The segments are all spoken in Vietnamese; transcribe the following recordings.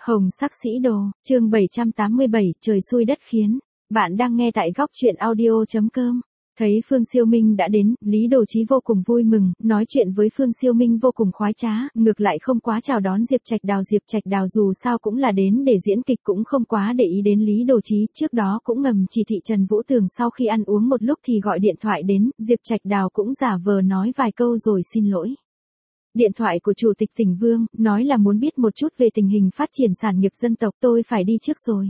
Hồng sắc sĩ đồ, chương 787, trời xui đất khiến. Bạn đang nghe tại góc truyện audio.com. Thấy Phương Siêu Minh đã đến, Lý Đồ Chí vô cùng vui mừng, nói chuyện với Phương Siêu Minh vô cùng khoái trá, ngược lại không quá chào đón Diệp Trạch Đào. Diệp Trạch Đào dù sao cũng là đến để diễn kịch, cũng không quá để ý đến Lý Đồ Chí, trước đó cũng ngầm chỉ thị Trần Vũ Tường sau khi ăn uống một lúc thì gọi điện thoại đến, Diệp Trạch Đào cũng giả vờ nói vài câu rồi xin lỗi. Điện thoại của Chủ tịch Tỉnh Vương, nói là muốn biết một chút về tình hình phát triển sản nghiệp dân tộc, tôi phải đi trước rồi.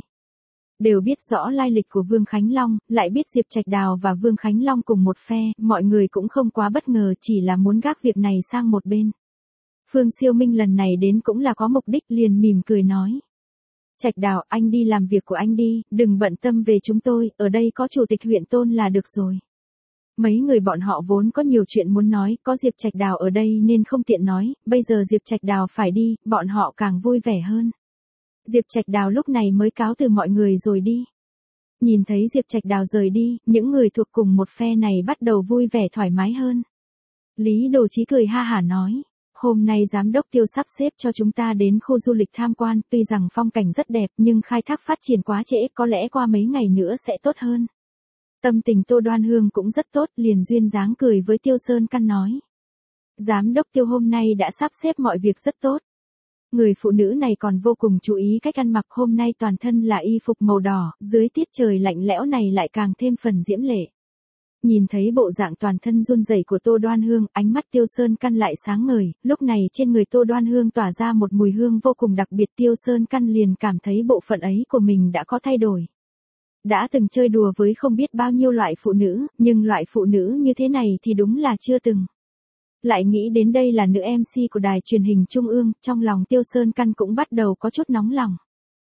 Đều biết rõ lai lịch của Vương Khánh Long, lại biết Diệp Trạch Đào và Vương Khánh Long cùng một phe, mọi người cũng không quá bất ngờ, chỉ là muốn gác việc này sang một bên. Phương Siêu Minh lần này đến cũng là có mục đích, liền mỉm cười nói. Trạch Đào, anh đi làm việc của anh đi, đừng bận tâm về chúng tôi, ở đây có Chủ tịch huyện Tôn là được rồi. Mấy người bọn họ vốn có nhiều chuyện muốn nói, có Diệp Trạch Đào ở đây nên không tiện nói, bây giờ Diệp Trạch Đào phải đi, bọn họ càng vui vẻ hơn. Diệp Trạch Đào lúc này mới cáo từ mọi người rồi đi. Nhìn thấy Diệp Trạch Đào rời đi, những người thuộc cùng một phe này bắt đầu vui vẻ thoải mái hơn. Lý Đồ Chí cười ha hả nói, hôm nay giám đốc Tiêu sắp xếp cho chúng ta đến khu du lịch tham quan, tuy rằng phong cảnh rất đẹp nhưng khai thác phát triển quá trễ, có lẽ qua mấy ngày nữa sẽ tốt hơn. Tâm tình Tô Đoan Hương cũng rất tốt, liền duyên dáng cười với Tiêu Sơn Căn nói. Giám đốc Tiêu hôm nay đã sắp xếp mọi việc rất tốt. Người phụ nữ này còn vô cùng chú ý cách ăn mặc, hôm nay toàn thân là y phục màu đỏ, dưới tiết trời lạnh lẽo này lại càng thêm phần diễm lệ. Nhìn thấy bộ dạng toàn thân run rẩy của Tô Đoan Hương, ánh mắt Tiêu Sơn Căn lại sáng ngời, lúc này trên người Tô Đoan Hương tỏa ra một mùi hương vô cùng đặc biệt, Tiêu Sơn Căn liền cảm thấy bộ phận ấy của mình đã có thay đổi. Đã từng chơi đùa với không biết bao nhiêu loại phụ nữ, nhưng loại phụ nữ như thế này thì đúng là chưa từng. Lại nghĩ đến đây là nữ MC của đài truyền hình Trung ương, trong lòng Tiêu Sơn Căn cũng bắt đầu có chút nóng lòng.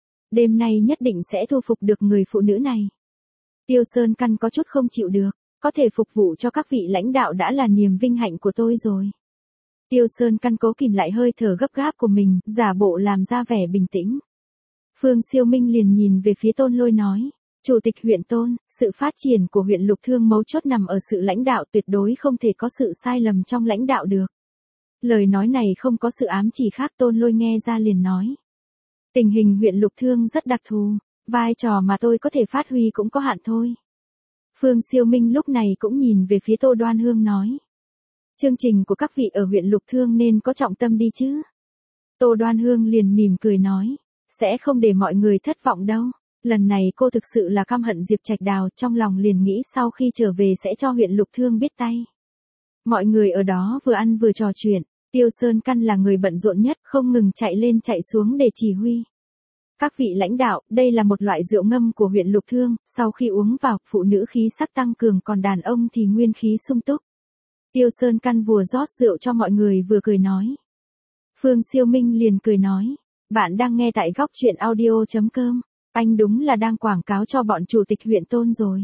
Đêm nay nhất định sẽ thu phục được người phụ nữ này. Tiêu Sơn Căn có chút không chịu được, có thể phục vụ cho các vị lãnh đạo đã là niềm vinh hạnh của tôi rồi. Tiêu Sơn Căn cố kìm lại hơi thở gấp gáp của mình, giả bộ làm ra vẻ bình tĩnh. Phương Siêu Minh liền nhìn về phía Tôn Lôi nói. Chủ tịch huyện Tôn, sự phát triển của huyện Lục Thương mấu chốt nằm ở sự lãnh đạo, tuyệt đối không thể có sự sai lầm trong lãnh đạo được. Lời nói này không có sự ám chỉ khác, Tôn Lôi nghe ra liền nói. Tình hình huyện Lục Thương rất đặc thù, vai trò mà tôi có thể phát huy cũng có hạn thôi. Phương Siêu Minh lúc này cũng nhìn về phía Tô Đoan Hương nói. Chương trình của các vị ở huyện Lục Thương nên có trọng tâm đi chứ. Tô Đoan Hương liền mỉm cười nói, sẽ không để mọi người thất vọng đâu. Lần này cô thực sự là căm hận Diệp Trạch Đào, trong lòng liền nghĩ sau khi trở về sẽ cho huyện Lục Thương biết tay. Mọi người ở đó vừa ăn vừa trò chuyện, Tiêu Sơn Căn là người bận rộn nhất, không ngừng chạy lên chạy xuống để chỉ huy. Các vị lãnh đạo, đây là một loại rượu ngâm của huyện Lục Thương, sau khi uống vào, phụ nữ khí sắc tăng cường, còn đàn ông thì nguyên khí sung túc. Tiêu Sơn Căn vừa rót rượu cho mọi người vừa cười nói. Phương Siêu Minh liền cười nói, bạn đang nghe tại góc truyện audio.com. Anh đúng là đang quảng cáo cho bọn chủ tịch huyện Tôn rồi.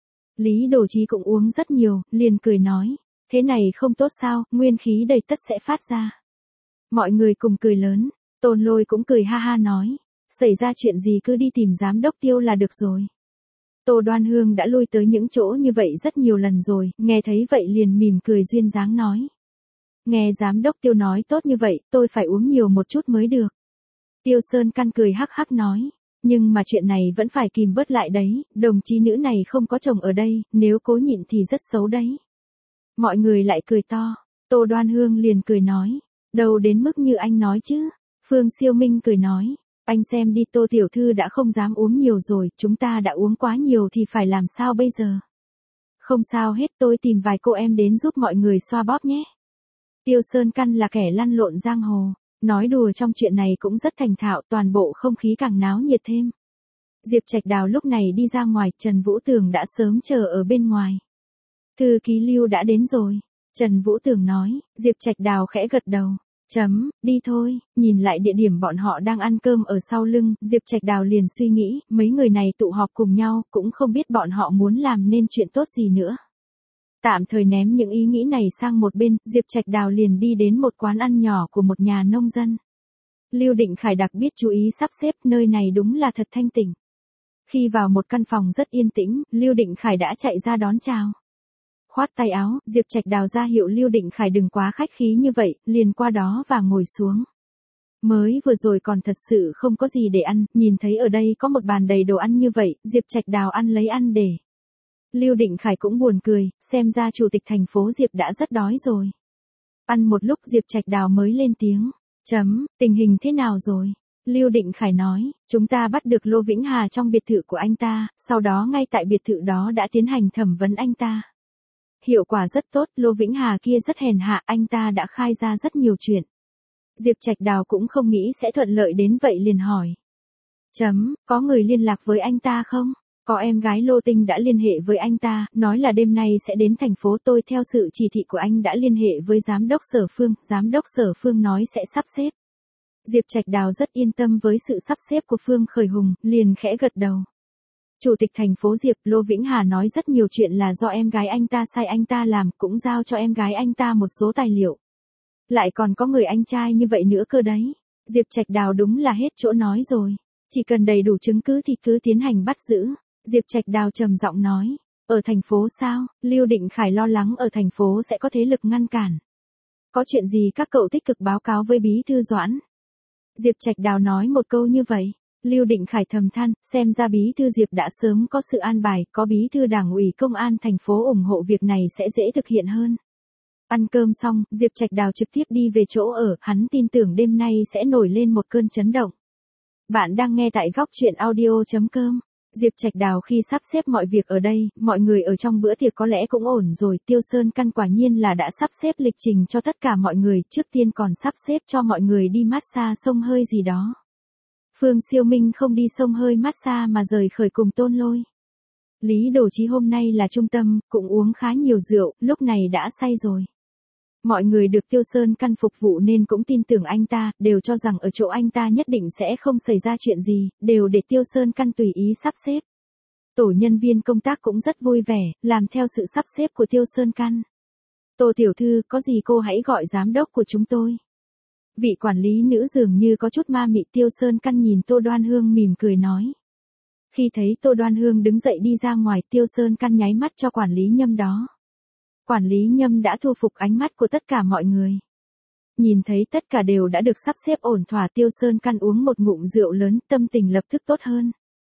Lý Đồ Chí cũng uống rất nhiều, liền cười nói, thế này không tốt sao, nguyên khí đầy tất sẽ phát ra. Mọi người cùng cười lớn, Tôn Lôi cũng cười ha ha nói, xảy ra chuyện gì cứ đi tìm giám đốc Tiêu là được rồi. Tô Đoan Hương đã lui tới những chỗ như vậy rất nhiều lần rồi, nghe thấy vậy liền mỉm cười duyên dáng nói. Nghe giám đốc Tiêu nói tốt như vậy, tôi phải uống nhiều một chút mới được. Tiêu Sơn Căn cười hắc hắc nói. Nhưng mà chuyện này vẫn phải kìm bớt lại đấy, đồng chí nữ này không có chồng ở đây, nếu cố nhịn thì rất xấu đấy. Mọi người lại cười to, Tô Đoan Hương liền cười nói, đâu đến mức như anh nói chứ. Phương Siêu Minh cười nói, anh xem đi, Tô tiểu thư đã không dám uống nhiều rồi, chúng ta đã uống quá nhiều thì phải làm sao bây giờ. Không sao hết, tôi tìm vài cô em đến giúp mọi người xoa bóp nhé. Tiêu Sơn Căn là kẻ lăn lộn giang hồ. Nói đùa trong chuyện này cũng rất thành thạo, toàn bộ không khí càng náo nhiệt thêm. Diệp Trạch Đào lúc này đi ra ngoài, Trần Vũ Tường đã sớm chờ ở bên ngoài. Thư ký Lưu đã đến rồi. Trần Vũ Tường nói, Diệp Trạch Đào khẽ gật đầu. Đi thôi, nhìn lại địa điểm bọn họ đang ăn cơm ở sau lưng, Diệp Trạch Đào liền suy nghĩ, mấy người này tụ họp cùng nhau, cũng không biết bọn họ muốn làm nên chuyện tốt gì nữa. Tạm thời ném những ý nghĩ này sang một bên, Diệp Trạch Đào liền đi đến một quán ăn nhỏ của một nhà nông dân. Lưu Định Khải đặc biệt chú ý sắp xếp, nơi này đúng là thật thanh tịnh. Khi vào một căn phòng rất yên tĩnh, Lưu Định Khải đã chạy ra đón chào. Khoát tay áo, Diệp Trạch Đào ra hiệu Lưu Định Khải đừng quá khách khí như vậy, liền qua đó và ngồi xuống. Mới vừa rồi còn thật sự không có gì để ăn, nhìn thấy ở đây có một bàn đầy đồ ăn như vậy, Diệp Trạch Đào ăn lấy ăn để. Lưu Định Khải cũng buồn cười, xem ra chủ tịch thành phố Diệp đã rất đói rồi. Ăn một lúc Diệp Trạch Đào mới lên tiếng. Tình hình thế nào rồi? Lưu Định Khải nói, chúng ta bắt được Lô Vĩnh Hà trong biệt thự của anh ta, sau đó ngay tại biệt thự đó đã tiến hành thẩm vấn anh ta. Hiệu quả rất tốt, Lô Vĩnh Hà kia rất hèn hạ, anh ta đã khai ra rất nhiều chuyện. Diệp Trạch Đào cũng không nghĩ sẽ thuận lợi đến vậy liền hỏi. Có người liên lạc với anh ta không? Có em gái Lô Tinh đã liên hệ với anh ta, nói là đêm nay sẽ đến thành phố, tôi theo sự chỉ thị của anh đã liên hệ với giám đốc Sở Phương nói sẽ sắp xếp. Diệp Trạch Đào rất yên tâm với sự sắp xếp của Phương Khởi Hùng, liền khẽ gật đầu. Chủ tịch thành phố Diệp Lô Vĩnh Hà nói rất nhiều chuyện là do em gái anh ta sai anh ta làm, cũng giao cho em gái anh ta một số tài liệu. Lại còn có người anh trai như vậy nữa cơ đấy. Diệp Trạch Đào đúng là hết chỗ nói rồi. Chỉ cần đầy đủ chứng cứ thì cứ tiến hành bắt giữ. Diệp Trạch Đào trầm giọng nói. Ở thành phố sao? Lưu Định Khải lo lắng ở thành phố sẽ có thế lực ngăn cản. Có chuyện gì các cậu tích cực báo cáo với bí thư Doãn? Diệp Trạch Đào nói một câu như vậy. Lưu Định Khải thầm than, xem ra bí thư Diệp đã sớm có sự an bài, có bí thư đảng ủy công an thành phố ủng hộ việc này sẽ dễ thực hiện hơn. Ăn cơm xong, Diệp Trạch Đào trực tiếp đi về chỗ ở, hắn tin tưởng đêm nay sẽ nổi lên một cơn chấn động. Bạn đang nghe tại góc truyện audio.com. Diệp Trạch Đào khi sắp xếp mọi việc ở đây, mọi người ở trong bữa tiệc có lẽ cũng ổn rồi, Tiêu Sơn Căn quả nhiên là đã sắp xếp lịch trình cho tất cả mọi người, trước tiên còn sắp xếp cho mọi người đi massage xông hơi gì đó. Phương Siêu Minh không đi xông hơi massage mà rời khỏi cùng Tôn Lôi. Lý Đồ Chí hôm nay là trung tâm, cũng uống khá nhiều rượu, lúc này đã say rồi. Mọi người được Tiêu Sơn Căn phục vụ nên cũng tin tưởng anh ta, đều cho rằng ở chỗ anh ta nhất định sẽ không xảy ra chuyện gì, đều để Tiêu Sơn Căn tùy ý sắp xếp. Tổ nhân viên công tác cũng rất vui vẻ, làm theo sự sắp xếp của Tiêu Sơn Căn. Tô tiểu thư, có gì cô hãy gọi giám đốc của chúng tôi. Vị quản lý nữ dường như có chút ma mị. Tiêu Sơn Căn nhìn Tô Đoan Hương mỉm cười nói. Khi thấy Tô Đoan Hương đứng dậy đi ra ngoài, Tiêu Sơn Căn nháy mắt cho quản lý Nhâm đó. Quản lý Nhâm đã thu phục ánh mắt của tất cả mọi người. Nhìn thấy tất cả đều đã được sắp xếp ổn thỏa, Tiêu Sơn Căn uống một ngụm rượu lớn, tâm tình lập tức tốt hơn.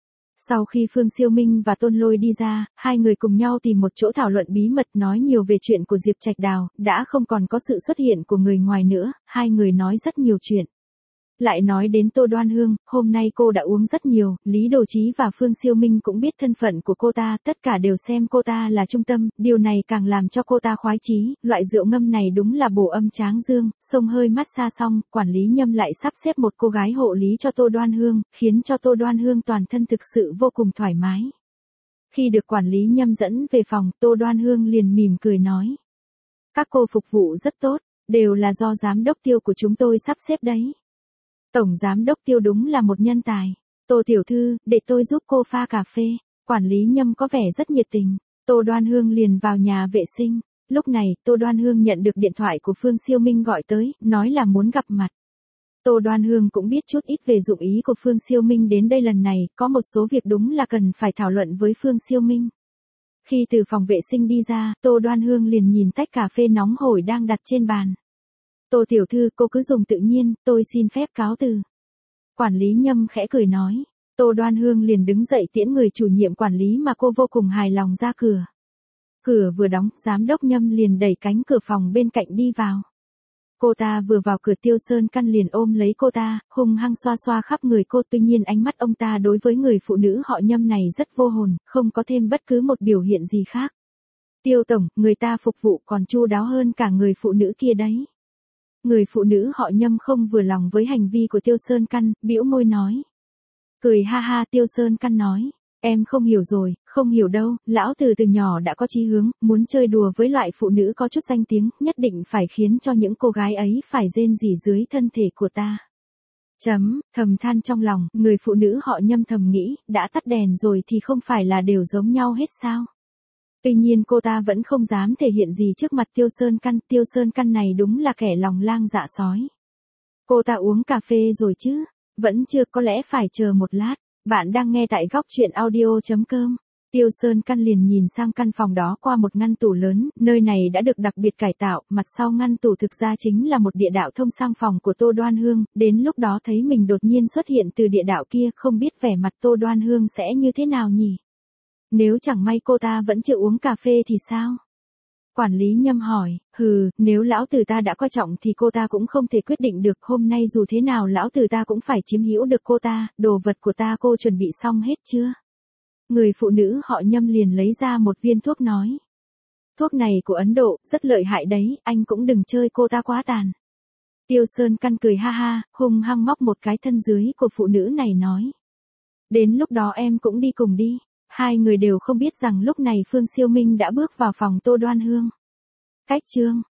Sau khi Phương Siêu Minh và Tôn Lôi đi ra, hai người cùng nhau tìm một chỗ thảo luận bí mật, nói nhiều về chuyện của Diệp Trạch Đào, đã không còn có sự xuất hiện của người ngoài nữa, hai người nói rất nhiều chuyện. Lại nói đến Tô Đoan Hương, hôm nay cô đã uống rất nhiều, Lý Đồ Chí và Phương Siêu Minh cũng biết thân phận của cô ta, tất cả đều xem cô ta là trung tâm, điều này càng làm cho cô ta khoái chí, loại rượu ngâm này đúng là bổ âm tráng dương, xông hơi massage xong, quản lý Nhâm lại sắp xếp một cô gái hộ lý cho Tô Đoan Hương, khiến cho Tô Đoan Hương toàn thân thực sự vô cùng thoải mái. Khi được quản lý Nhâm dẫn về phòng, Tô Đoan Hương liền mỉm cười nói. Các cô phục vụ rất tốt, đều là do giám đốc Tiêu của chúng tôi sắp xếp đấy. Tổng giám đốc Tiêu đúng là một nhân tài. Tô tiểu thư, để tôi giúp cô pha cà phê. Quản lý Nhâm có vẻ rất nhiệt tình. Tô Đoan Hương liền vào nhà vệ sinh. Lúc này, Tô Đoan Hương nhận được điện thoại của Phương Siêu Minh gọi tới, nói là muốn gặp mặt. Tô Đoan Hương cũng biết chút ít về dụng ý của Phương Siêu Minh đến đây lần này, có một số việc đúng là cần phải thảo luận với Phương Siêu Minh. Khi từ phòng vệ sinh đi ra, Tô Đoan Hương liền nhìn tách cà phê nóng hổi đang đặt trên bàn. Tô tiểu thư, cô cứ dùng tự nhiên, tôi xin phép cáo từ. Quản lý Nhâm khẽ cười nói. Tô Đoan Hương liền đứng dậy tiễn người chủ nhiệm quản lý mà cô vô cùng hài lòng ra cửa. Cửa vừa đóng, giám đốc Nhâm liền đẩy cánh cửa phòng bên cạnh đi vào. Cô ta vừa vào cửa, Tiêu Sơn Căn liền ôm lấy cô ta, hung hăng xoa xoa khắp người cô, tuy nhiên ánh mắt ông ta đối với người phụ nữ họ Nhâm này rất vô hồn, không có thêm bất cứ một biểu hiện gì khác. Tiêu tổng, người ta phục vụ còn chu đáo hơn cả người phụ nữ kia đấy. Người phụ nữ họ Nhâm không vừa lòng với hành vi của Tiêu Sơn Căn, bĩu môi nói. Cười ha ha, Tiêu Sơn Căn nói. Em không hiểu rồi, không hiểu đâu, lão từ nhỏ đã có chí hướng, muốn chơi đùa với loại phụ nữ có chút danh tiếng, nhất định phải khiến cho những cô gái ấy phải rên rỉ dưới thân thể của ta. Thầm than trong lòng, người phụ nữ họ Nhâm thầm nghĩ, đã tắt đèn rồi thì không phải là đều giống nhau hết sao? Tuy nhiên cô ta vẫn không dám thể hiện gì trước mặt Tiêu Sơn Căn này đúng là kẻ lòng lang dạ sói. Cô ta uống cà phê rồi chứ? Vẫn chưa, có lẽ phải chờ một lát. Bạn đang nghe tại góc truyện audio.com. Tiêu Sơn Căn liền nhìn sang căn phòng đó qua một ngăn tủ lớn, nơi này đã được đặc biệt cải tạo, mặt sau ngăn tủ thực ra chính là một địa đạo thông sang phòng của Tô Đoan Hương, đến lúc đó thấy mình đột nhiên xuất hiện từ địa đạo kia, không biết vẻ mặt Tô Đoan Hương sẽ như thế nào nhỉ? Nếu chẳng may cô ta vẫn chưa uống cà phê thì sao? Quản lý Nhâm hỏi, nếu lão tử ta đã coi trọng thì cô ta cũng không thể quyết định được, hôm nay dù thế nào lão tử ta cũng phải chiếm hữu được cô ta, đồ vật của ta cô chuẩn bị xong hết chưa? Người phụ nữ họ Nhâm liền lấy ra một viên thuốc nói. Thuốc này của Ấn Độ, rất lợi hại đấy, anh cũng đừng chơi cô ta quá tàn. Tiêu Sơn Căn cười ha ha, hung hăng móc một cái thân dưới của phụ nữ này nói. Đến lúc đó em cũng đi cùng đi. Hai người đều không biết rằng lúc này Phương Siêu Minh đã bước vào phòng Tô Đoan Hương. Cách chương